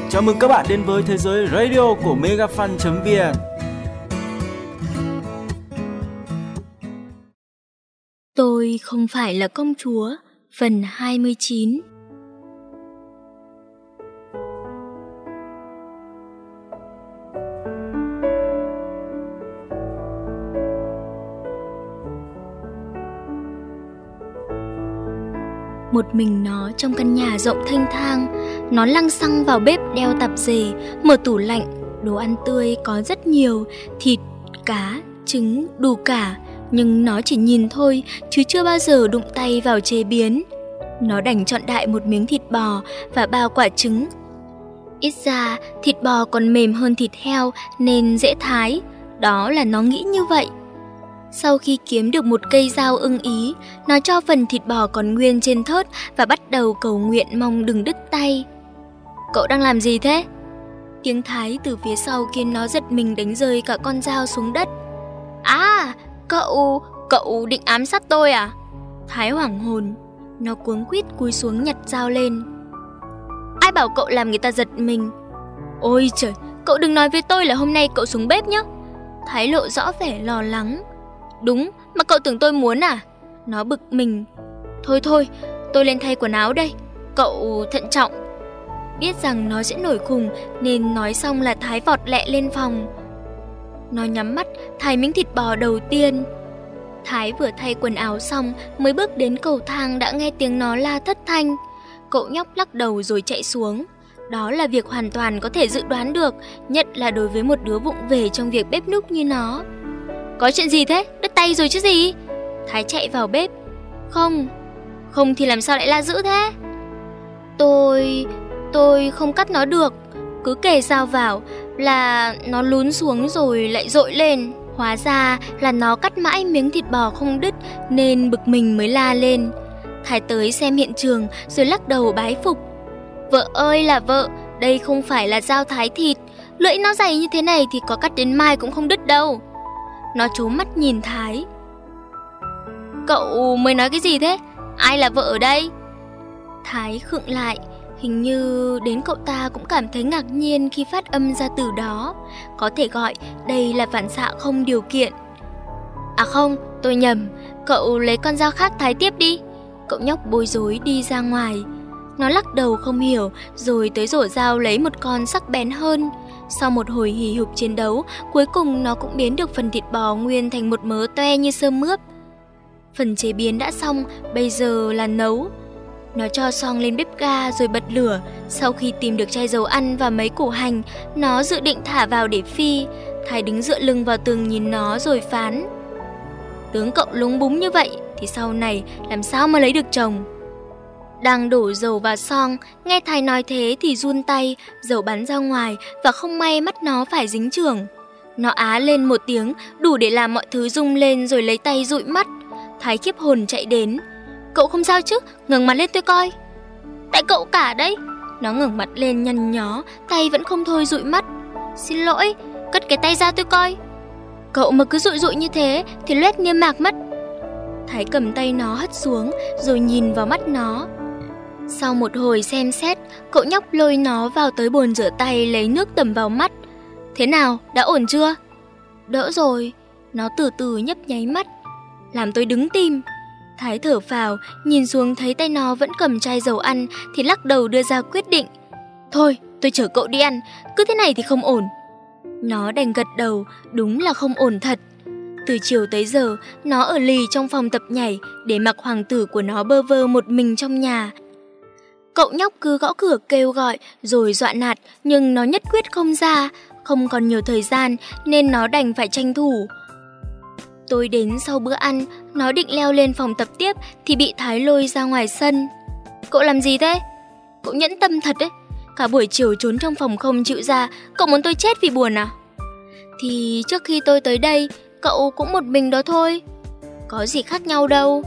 Chào mừng các bạn đến với thế giới radio của megafan.vn. Tôi không phải là công chúa, phần 29. Một mình nó trong căn nhà rộng thênh thang, nó lăng xăng vào bếp đeo tạp dề, mở tủ lạnh, đồ ăn tươi có rất nhiều, thịt, cá, trứng, đủ cả. Nhưng nó chỉ nhìn thôi, chứ chưa bao giờ đụng tay vào chế biến. Nó đành chọn đại một miếng thịt bò và bao quả trứng. Ít ra, thịt bò còn mềm hơn thịt heo nên dễ thái. Đó là nó nghĩ như vậy. Sau khi kiếm được một cây dao ưng ý, nó cho phần thịt bò còn nguyên trên thớt và bắt đầu cầu nguyện mong đừng đứt tay. Cậu đang làm gì thế? Tiếng Thái từ phía sau khiến nó giật mình đánh rơi cả con dao xuống đất. À, cậu định ám sát tôi à? Thái hoảng hồn, nó cuống quýt cúi xuống nhặt dao lên. Ai bảo cậu làm người ta giật mình? Ôi trời, cậu đừng nói với tôi là hôm nay cậu xuống bếp nhé. Thái lộ rõ vẻ lo lắng. Đúng, mà cậu tưởng tôi muốn à? Nó bực mình. Thôi, tôi lên thay quần áo đây. Cậu thận trọng. Biết rằng nó sẽ nổi khùng nên nói xong là Thái vọt lẹ lên phòng. Nó nhắm mắt thay miếng thịt bò đầu tiên. Thái vừa thay quần áo xong mới bước đến cầu thang đã nghe tiếng nó la thất thanh. Cậu nhóc lắc đầu rồi chạy xuống. Đó là việc hoàn toàn có thể dự đoán được, nhất là đối với một đứa vụng về trong việc bếp núc như nó. Có chuyện gì thế? Đứt tay rồi chứ gì? Thái chạy vào bếp. Không thì làm sao lại la dữ thế? Tôi không cắt nó được. Cứ kề dao vào là nó lún xuống rồi lại dội lên. Hóa ra là nó cắt mãi miếng thịt bò không đứt nên bực mình mới la lên. Thái tới xem hiện trường rồi lắc đầu bái phục. Vợ ơi là vợ, đây không phải là dao thái thịt. Lưỡi nó dày như thế này thì có cắt đến mai cũng không đứt đâu. Nó trố mắt nhìn Thái. Cậu mới nói cái gì thế? Ai là vợ ở đây? Thái khựng lại. Hình như đến cậu ta cũng cảm thấy ngạc nhiên khi phát âm ra từ đó. Có thể gọi đây là phản xạ không điều kiện. À không, tôi nhầm. Cậu lấy con dao khác thái tiếp đi. Cậu nhóc bối rối đi ra ngoài. Nó lắc đầu không hiểu rồi tới rổ dao lấy một con sắc bén hơn. Sau một hồi hì hục chiến đấu, cuối cùng nó cũng biến được phần thịt bò nguyên thành một mớ toe như sơm mướp. Phần chế biến đã xong, bây giờ là nấu. Nó cho xoong lên bếp ga rồi bật lửa. Sau khi tìm được chai dầu ăn và mấy củ hành, nó dự định thả vào để phi. Thái đứng dựa lưng vào tường nhìn nó rồi phán. Tướng cậu lúng búng như vậy thì sau này làm sao mà lấy được chồng? Đang đổ dầu vào xoong, nghe Thái nói thế thì run tay, dầu bắn ra ngoài và không may mắt nó phải dính chưởng. Nó á lên một tiếng, đủ để làm mọi thứ rung lên rồi lấy tay dụi mắt. Thái khiếp hồn chạy đến. Cậu không sao chứ? Ngẩng mặt lên tôi coi. Tại cậu cả đấy. Nó ngẩng mặt lên nhăn nhó, tay vẫn không thôi dụi mắt. Xin lỗi, cất cái tay ra tôi coi. Cậu mà cứ dụi như thế thì loét niêm mạc mất. Thái cầm tay nó hất xuống rồi nhìn vào mắt nó. Sau một hồi xem xét, cậu nhóc lôi nó vào tới bồn rửa tay lấy nước tẩm vào mắt. Thế nào, đã ổn chưa? Đỡ rồi. Nó từ từ nhấp nháy mắt. Làm tôi đứng tim. Thái thở phào, nhìn xuống thấy tay nó vẫn cầm chai dầu ăn thì lắc đầu đưa ra quyết định. Thôi, tôi chở cậu đi ăn, cứ thế này thì không ổn. Nó đành gật đầu, đúng là không ổn thật. Từ chiều tới giờ, nó ở lì trong phòng tập nhảy để mặc hoàng tử của nó bơ vơ một mình trong nhà. Cậu nhóc cứ gõ cửa kêu gọi rồi dọa nạt nhưng nó nhất quyết không ra. Không còn nhiều thời gian nên nó đành phải tranh thủ. Tôi đến sau bữa ăn, nó định leo lên phòng tập tiếp thì bị Thái lôi ra ngoài sân. Cậu làm gì thế? Cậu nhẫn tâm thật đấy. Cả buổi chiều trốn trong phòng không chịu ra. Cậu muốn tôi chết vì buồn à? Thì trước khi tôi tới đây, cậu cũng một mình đó thôi. Có gì khác nhau đâu.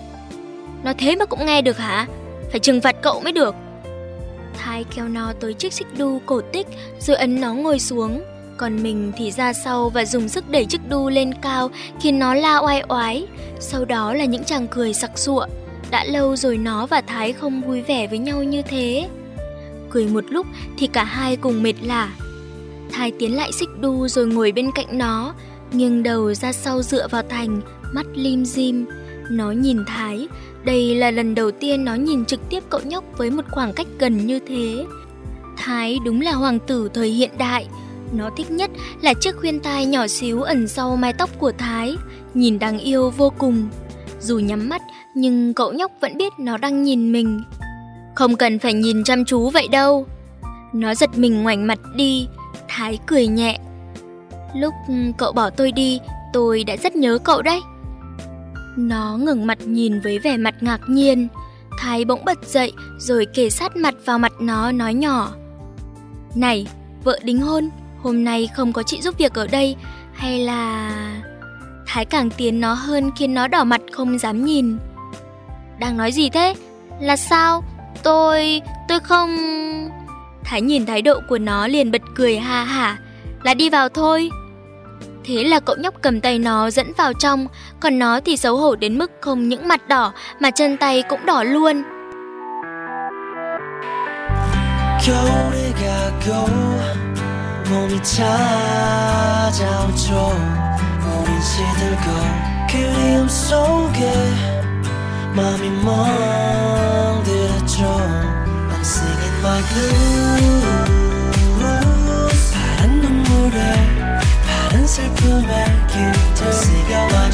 Nói thế mà cũng nghe được hả? Phải trừng phạt cậu mới được. Thái kéo nó tới chiếc xích đu cổ tích rồi ấn nó ngồi xuống. Còn mình thì ra sau và dùng sức đẩy chiếc đu lên cao khiến nó la oai oái. Sau đó là những tràng cười sặc sụa. Đã lâu rồi nó và Thái không vui vẻ với nhau như thế. cười một lúc thì cả hai cùng mệt lả. Thái tiến lại xích đu rồi ngồi bên cạnh nó, nghiêng đầu ra sau dựa vào thành, mắt lim dim. Nó nhìn Thái, đây là lần đầu tiên nó nhìn trực tiếp cậu nhóc với một khoảng cách gần như thế. Thái đúng là hoàng tử thời hiện đại. Nó thích nhất là chiếc khuyên tai nhỏ xíu ẩn sau mái tóc của Thái, nhìn đáng yêu vô cùng. Dù nhắm mắt nhưng cậu nhóc vẫn biết nó đang nhìn mình. Không cần phải nhìn chăm chú vậy đâu. Nó giật mình ngoảnh mặt đi. Thái cười nhẹ. Lúc cậu bỏ tôi đi, tôi đã rất nhớ cậu đấy. Nó ngẩng mặt nhìn với vẻ mặt ngạc nhiên. Thái bỗng bật dậy rồi kề sát mặt vào mặt nó nói nhỏ: Này, vợ đính hôn, hôm nay không có chị giúp việc ở đây, hay là... Thái càng tiến nó hơn khiến nó đỏ mặt không dám nhìn. Đang nói gì thế? Là sao? Tôi không... Thái nhìn thái độ của nó liền bật cười ha hả. Là đi vào thôi. Thế là cậu nhóc cầm tay nó dẫn vào trong, còn nó thì xấu hổ đến mức không những mặt đỏ mà chân tay cũng đỏ luôn. 겨울이 가고 봄이 찾아오죠. 우린 시들고 그리움 속에 마음이 멍들었죠. I'm singing my blues. 파란 눈물에 파란 슬픔에 길들 Singing my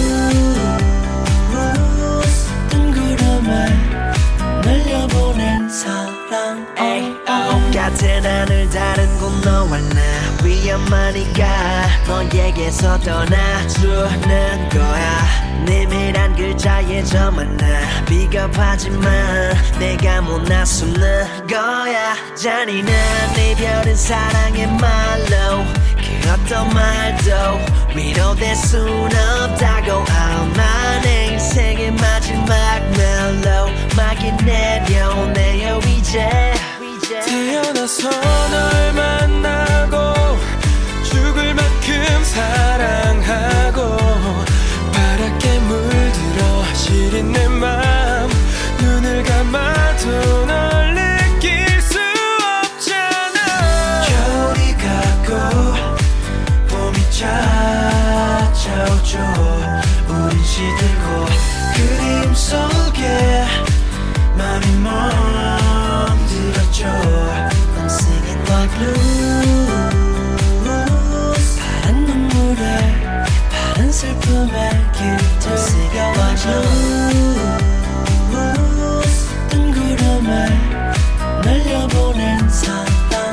blues. 뜬 구름에 날려보낸 사랑. 같은 하늘 다른 곳 너와 나 위험하니까 너에게서 떠나주는 거야. 내밀한 글자에 저만 나 비겁하지만 내가 못 나서는 거야. 잔인한 이별은 사랑의 말로 그 어떤 말도 위로될 순 없다고. 아마 내 인생의 마지막 멜로 막이 내려오네요 이제. 태어나서 널 만나고 죽을 만큼 사랑하고 파랗게 물들어 시린 내 맘 눈을 감아도 널 느낄 수 없잖아. 겨울이 가고 봄이 찾아오죠. 우린 시들고 그림 속에 맘이 멍들었죠. I'm singing my blues. 파란 눈물에 파란 슬픔에 길들 Singing my blues. 뜬 구름에 날려보낸 사랑.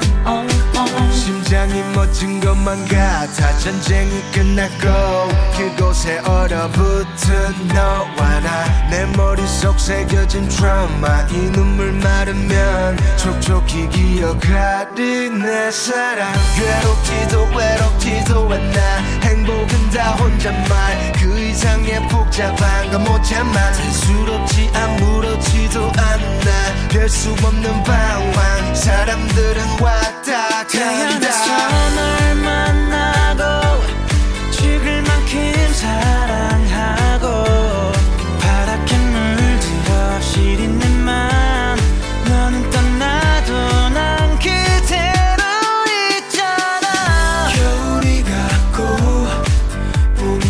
심장이 멎은 것만 같아. 전쟁이 끝났고 그곳에 얼어붙은 너와 나. 내 머릿속 새겨진 트라우마. 이 눈물 마르면 촉촉히 기억하리 내 사랑. 괴롭지도 외롭지도 않아. 행복은 다 혼잣말. 그 이상의 복잡한 건 못 참아. 단스럽지 아무렇지도 않아. 별 수 없는 방황. 사람들은 왔다 태어나서 널 만나고 죽을 만큼 사랑하고 파랗게 물들어 시린 내 맘 너는 떠나도 난 그대로 있잖아. 겨울이 가고 봄이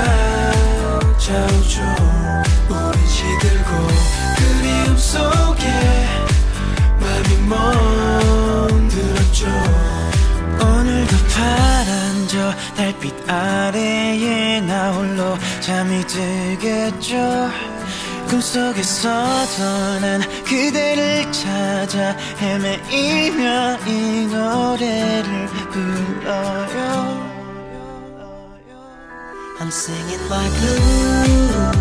찾아오죠. 우린 시들고 그리움 속에 맘이 멍들었죠. 오늘도 파란 저 달빛 아래에 나 홀로 잠이 들겠죠. 꿈속에서도 난 그대를 찾아 헤매이며 이 노래를 불러요. I'm singing my blues.